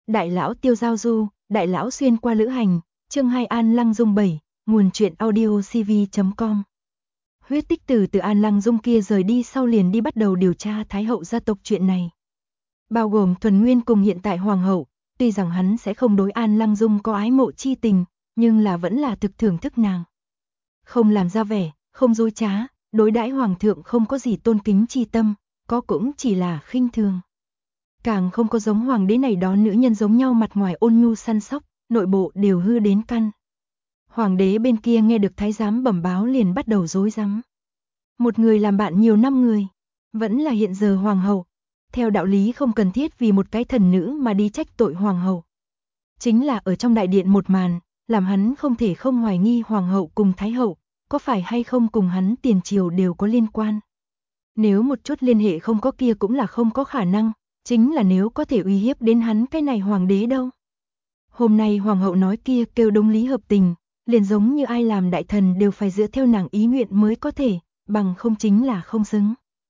Đại lão Tiêu Giao Du, đại lão xuyên qua lữ hành, chương 2 An Lăng Dung 7, nguồn truyện audio cv.com. Huyết tích tử từ An Lăng Dung kia rời đi sau liền đi bắt đầu điều tra Thái hậu gia tộc chuyện này. Bao gồm Thuần Nguyên cùng hiện tại Hoàng hậu, tuy rằng hắn sẽ không đối An Lăng Dung có ái mộ chi tình, nhưng là vẫn là thực thưởng thức nàng. Không làm ra vẻ, không dối trá, đối đãi Hoàng thượng không có gì tôn kính chi tâm, có cũng chỉ là khinh thường. Càng không có giống hoàng đế này đó nữ nhân giống nhau mặt ngoài ôn nhu săn sóc, nội bộ đều hư đến căn. Hoàng đế bên kia nghe được thái giám bẩm báo liền bắt đầu rối rắm. Một người làm bạn nhiều năm người, vẫn là hiện giờ hoàng hậu. Theo đạo lý không cần thiết vì một cái thần nữ mà đi trách tội hoàng hậu. Chính là ở trong đại điện một màn, làm hắn không thể không hoài nghi hoàng hậu cùng thái hậu, có phải hay không cùng hắn tiền triều đều có liên quan. Nếu một chút liên hệ không có kia cũng là không có khả năng. Chính là nếu có thể uy hiếp đến hắn cái này hoàng đế đâu. Hôm nay hoàng hậu nói kia kêu đúng lý hợp tình, liền giống như ai làm đại thần đều phải dựa theo nàng ý nguyện mới có thể, bằng không chính là không xứng.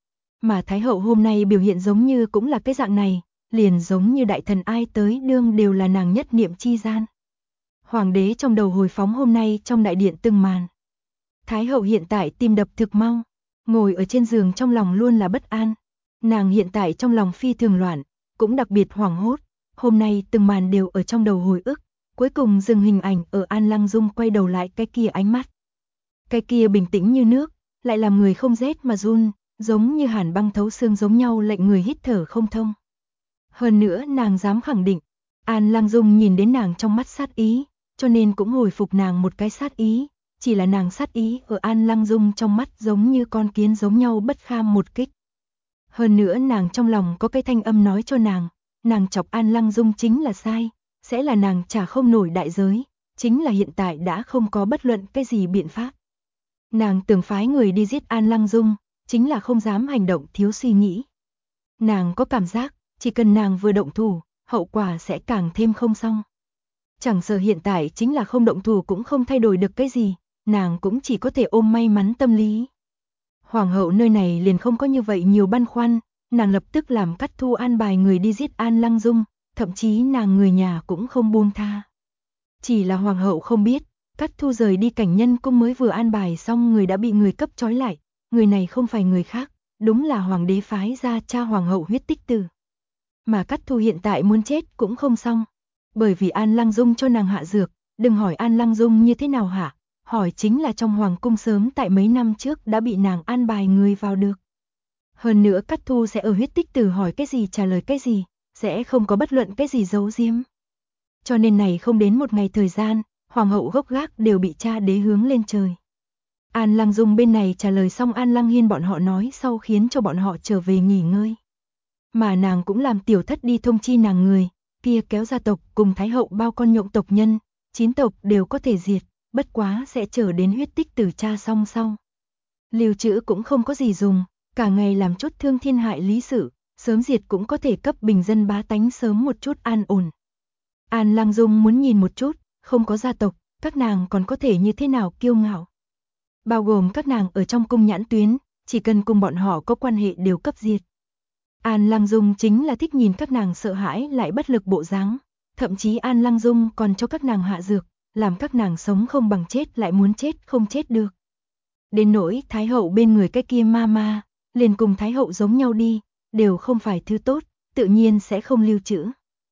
Mà thái hậu hôm nay biểu hiện giống như cũng là cái dạng này, liền giống như đại thần ai tới đương đều là nàng nhất niệm chi gian. Hoàng đế trong đầu hồi phóng hôm nay trong đại điện từng màn. Thái hậu hiện tại tim đập thực mau, ngồi ở trên giường trong lòng luôn là bất an. Nàng hiện tại trong lòng phi thường loạn, cũng đặc biệt hoảng hốt, hôm nay từng màn đều ở trong đầu hồi ức, cuối cùng dừng hình ảnh ở An Lăng Dung quay đầu lại cái kia ánh mắt. Cái kia bình tĩnh như nước, lại làm người không rét mà run, giống như hàn băng thấu xương giống nhau lệnh người hít thở không thông. Hơn nữa nàng dám khẳng định, An Lăng Dung nhìn đến nàng trong mắt sát ý, cho nên cũng hồi phục nàng một cái sát ý, chỉ là nàng sát ý ở An Lăng Dung trong mắt giống như con kiến giống nhau bất kham một kích. Hơn nữa nàng trong lòng có cái thanh âm nói cho nàng chọc An Lăng Dung chính là sai, sẽ là nàng trả không nổi đại giới, chính là hiện tại đã không có bất luận cái gì biện pháp. Nàng tưởng phái người đi giết An Lăng Dung, chính là không dám hành động thiếu suy nghĩ. Nàng có cảm giác, chỉ cần nàng vừa động thủ, hậu quả sẽ càng thêm không xong. Chẳng sợ hiện tại chính là không động thủ cũng không thay đổi được cái gì, nàng cũng chỉ có thể ôm may mắn tâm lý. Hoàng hậu nơi này liền không có như vậy nhiều băn khoăn, nàng lập tức làm Cát Thu an bài người đi giết An Lăng Dung, thậm chí nàng người nhà cũng không buông tha. Chỉ là hoàng hậu không biết, Cát Thu rời đi Cảnh Nhân cung mới vừa an bài xong người đã bị người cấp trói lại, người này không phải người khác, đúng là hoàng đế phái ra cha hoàng hậu Huyết Tích Tử. Mà Cát Thu hiện tại muốn chết cũng không xong, bởi vì An Lăng Dung cho nàng hạ dược, đừng hỏi An Lăng Dung như thế nào hạ. Hỏi chính là trong hoàng cung sớm tại mấy năm trước đã bị nàng an bài người vào được. Hơn nữa Cát Thu sẽ ở Huyết Tích Tử hỏi cái gì trả lời cái gì, sẽ không có bất luận cái gì giấu giếm. Cho nên này không đến một ngày thời gian, hoàng hậu gốc gác đều bị cha đế hướng lên trời. An Lăng Dung bên này trả lời xong An Lăng Hiên bọn họ nói sau khiến cho bọn họ trở về nghỉ ngơi. Mà nàng cũng làm tiểu thất đi thông chi nàng người, kia kéo gia tộc cùng thái hậu bao con nhộng tộc nhân, 9 tộc đều có thể diệt. Bất quá sẽ chờ đến Huyết Tích Tử tra xong sau. Lưu trữ cũng không có gì dùng, cả ngày làm chút thương thiên hại lý sự, sớm diệt cũng có thể cấp bình dân bá tánh sớm một chút an ổn. An Lăng Dung muốn nhìn một chút, không có gia tộc, các nàng còn có thể như thế nào kiêu ngạo. Bao gồm các nàng ở trong cung nhãn tuyến, chỉ cần cùng bọn họ có quan hệ đều cấp diệt. An Lăng Dung chính là thích nhìn các nàng sợ hãi lại bất lực bộ dáng, thậm chí An Lăng Dung còn cho các nàng hạ dược. Làm các nàng sống không bằng chết lại muốn chết không chết được. Đến nỗi thái hậu bên người cái kia ma, liền cùng thái hậu giống nhau đi, đều không phải thứ tốt, tự nhiên sẽ không lưu trữ.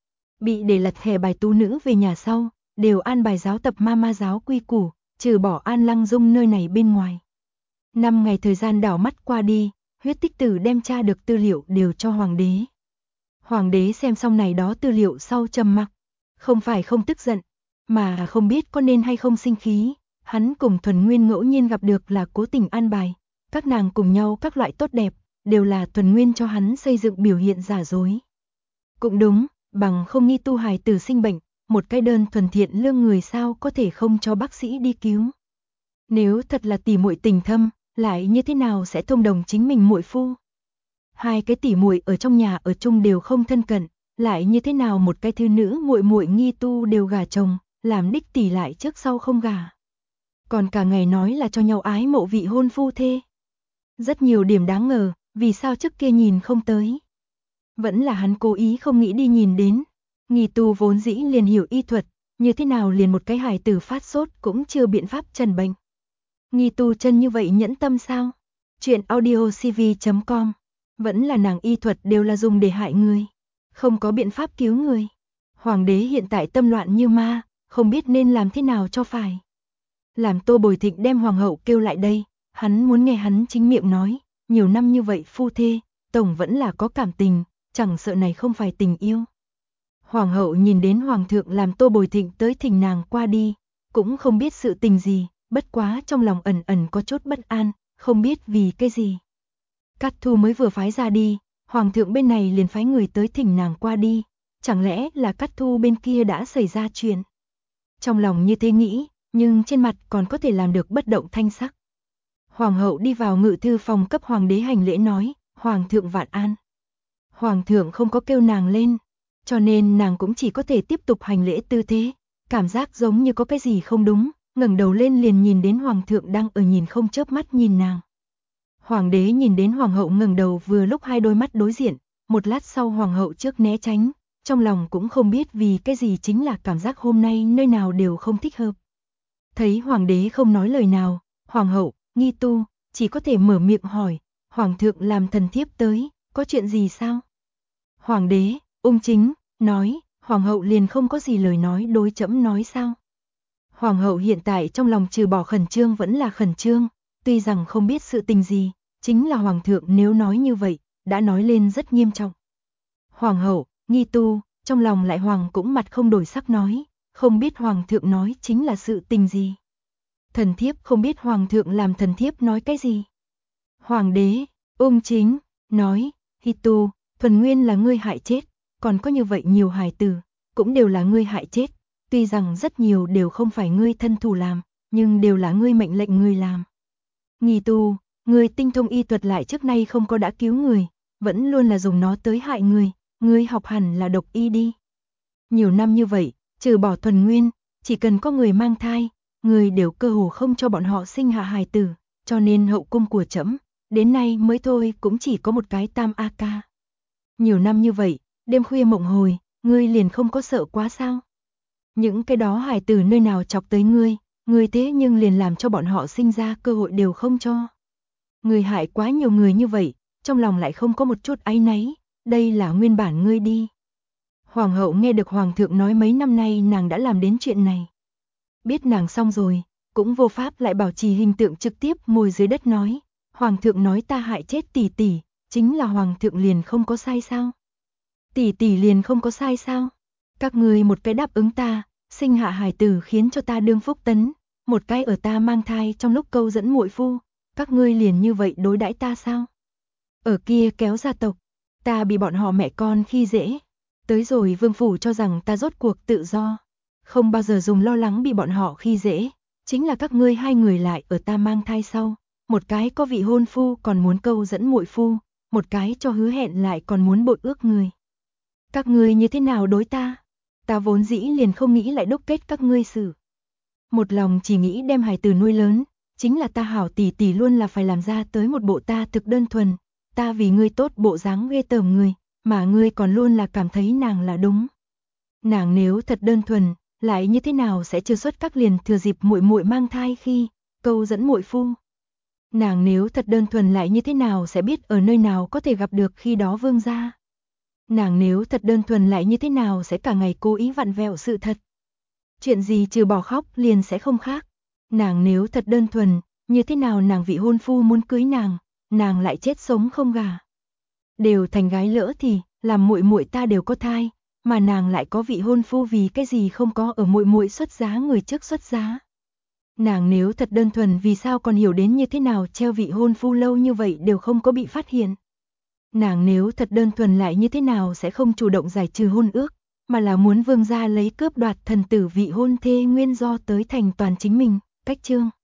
Bị để lật thẻ bài tú nữ về nhà sau, đều an bài giáo tập ma giáo quy củ, trừ bỏ An Lăng Dung nơi này bên ngoài. 5 ngày thời gian đảo mắt qua đi, Huyết Tích Tử đem tra được tư liệu đều cho hoàng đế. Hoàng đế xem xong này đó tư liệu sau trầm mặc, không phải không tức giận, mà không biết có nên hay không sinh khí, hắn cùng Thuần Nguyên ngẫu nhiên gặp được là cố tình an bài, các nàng cùng nhau các loại tốt đẹp, đều là Thuần Nguyên cho hắn xây dựng biểu hiện giả dối. Cũng đúng, bằng không nghi tu hài tử sinh bệnh, một cái đơn thuần thiện lương người sao có thể không cho bác sĩ đi cứu. Nếu thật là tỷ muội tình thâm, lại như thế nào sẽ thông đồng chính mình muội phu? Hai cái tỷ muội ở trong nhà ở chung đều không thân cận, lại như thế nào một cái thư nữ muội muội nghi tu đều gả chồng, làm đích tỷ lại trước sau không gả. Còn cả ngày nói là cho nhau ái mộ vị hôn phu thê. Rất nhiều điểm đáng ngờ, vì sao trước kia nhìn không tới. Vẫn là hắn cố ý không nghĩ đi nhìn đến. Nghi tu vốn dĩ liền hiểu y thuật, như thế nào liền một cái hài tử phát sốt cũng chưa biện pháp trần bệnh. Nghi tu chân như vậy nhẫn tâm sao? Chuyện audiocv.com. Vẫn là nàng y thuật đều là dùng để hại người, không có biện pháp cứu người. Hoàng đế hiện tại tâm loạn như ma, không biết nên làm thế nào cho phải. Làm Tô Bồi Thịnh đem hoàng hậu kêu lại đây, hắn muốn nghe hắn chính miệng nói, nhiều năm như vậy phu thê, tổng vẫn là có cảm tình, chẳng sợ này không phải tình yêu. Hoàng hậu nhìn đến hoàng thượng làm Tô Bồi Thịnh tới thỉnh nàng qua đi, cũng không biết sự tình gì, bất quá trong lòng ẩn ẩn có chút bất an, không biết vì cái gì. Cát Thu mới vừa phái ra đi, hoàng thượng bên này liền phái người tới thỉnh nàng qua đi, chẳng lẽ là Cát Thu bên kia đã xảy ra chuyện. Trong lòng như thế nghĩ, nhưng trên mặt còn có thể làm được bất động thanh sắc. Hoàng hậu đi vào ngự thư phòng cấp hoàng đế hành lễ nói, hoàng thượng vạn an. Hoàng thượng không có kêu nàng lên, cho nên nàng cũng chỉ có thể tiếp tục hành lễ tư thế, cảm giác giống như có cái gì không đúng, ngẩng đầu lên liền nhìn đến hoàng thượng đang ở nhìn không chớp mắt nhìn nàng. Hoàng đế nhìn đến hoàng hậu ngẩng đầu vừa lúc hai đôi mắt đối diện, một lát sau hoàng hậu trước né tránh, trong lòng cũng không biết vì cái gì chính là cảm giác hôm nay nơi nào đều không thích hợp. Thấy hoàng đế không nói lời nào, hoàng hậu, Nghi tu, chỉ có thể mở miệng hỏi, hoàng thượng làm thần thiếp tới, có chuyện gì sao? Hoàng đế, ung chính, nói, hoàng hậu liền không có gì lời nói đối trẫm nói sao? Hoàng hậu hiện tại trong lòng trừ bỏ khẩn trương vẫn là khẩn trương, tuy rằng không biết sự tình gì, chính là hoàng thượng nếu nói như vậy, đã nói lên rất nghiêm trọng. Hoàng hậu, Nghi tu, trong lòng lại hoàng cũng mặt không đổi sắc nói, không biết hoàng thượng nói chính là sự tình gì. Thần thiếp không biết hoàng thượng làm thần thiếp nói cái gì. Hoàng đế, ung chính, nói, Hi tu, thuần nguyên là ngươi hại chết, còn có như vậy nhiều hài tử, cũng đều là ngươi hại chết, tuy rằng rất nhiều đều không phải ngươi thân thủ làm, nhưng đều là ngươi mệnh lệnh ngươi làm. Nghi tu, ngươi tinh thông y thuật lại trước nay không có đã cứu người, vẫn luôn là dùng nó tới hại người, ngươi học hẳn là độc y đi. Nhiều năm như vậy, trừ bỏ thuần nguyên, chỉ cần có người mang thai, người đều cơ hồ không cho bọn họ sinh hạ hài tử, cho nên hậu cung của trẫm đến nay mới thôi cũng chỉ có một cái tam a ca. Nhiều năm như vậy, đêm khuya mộng hồi, ngươi liền không có sợ quá sao? Những cái đó hài tử nơi nào chọc tới ngươi thế nhưng liền làm cho bọn họ sinh ra cơ hội đều không cho. Ngươi hại quá nhiều người như vậy, trong lòng lại không có một chút áy náy, đây là nguyên bản ngươi đi. Hoàng hậu nghe được hoàng thượng nói mấy năm nay nàng đã làm đến chuyện này. Biết nàng xong rồi, cũng vô pháp lại bảo trì hình tượng trực tiếp ngồi dưới đất nói, hoàng thượng nói ta hại chết tỷ tỷ, chính là hoàng thượng liền không có sai sao? Tỷ tỷ liền không có sai sao? Các ngươi một cái đáp ứng ta, sinh hạ hài tử khiến cho ta đương phúc tấn, một cái ở ta mang thai trong lúc câu dẫn muội phu, các ngươi liền như vậy đối đãi ta sao? Ở kia kéo gia tộc, ta bị bọn họ mẹ con khi dễ, tới rồi vương phủ cho rằng ta rốt cuộc tự do, không bao giờ dùng lo lắng bị bọn họ khi dễ, chính là các ngươi hai người lại ở ta mang thai sau, một cái có vị hôn phu còn muốn câu dẫn muội phu, một cái cho hứa hẹn lại còn muốn bội ước người. Các ngươi như thế nào đối ta? Ta vốn dĩ liền không nghĩ lại đúc kết các ngươi xử. Một lòng chỉ nghĩ đem hài tử nuôi lớn, chính là ta hảo tỷ tỷ luôn là phải làm ra tới một bộ ta thực đơn thuần, ta vì ngươi tốt bộ dáng ghê tởm người, mà ngươi còn luôn là cảm thấy nàng là đúng. Nàng nếu thật đơn thuần, lại như thế nào sẽ chưa xuất các liền thừa dịp muội muội mang thai khi câu dẫn muội phu. Nàng nếu thật đơn thuần lại như thế nào sẽ biết ở nơi nào có thể gặp được khi đó vương gia. Nàng nếu thật đơn thuần lại như thế nào sẽ cả ngày cố ý vặn vẹo sự thật. Chuyện gì trừ bỏ khóc liền sẽ không khác. Nàng nếu thật đơn thuần, như thế nào nàng vị hôn phu muốn cưới nàng lại chết sống không gả. Đều thành gái lỡ thì, làm muội muội ta đều có thai, mà nàng lại có vị hôn phu vì cái gì không có ở muội muội xuất giá người trước xuất giá. Nàng nếu thật đơn thuần vì sao còn hiểu đến như thế nào treo vị hôn phu lâu như vậy đều không có bị phát hiện. Nàng nếu thật đơn thuần lại như thế nào sẽ không chủ động giải trừ hôn ước, mà là muốn vương gia lấy cướp đoạt thần tử vị hôn thê nguyên do tới thành toàn chính mình, cách chương.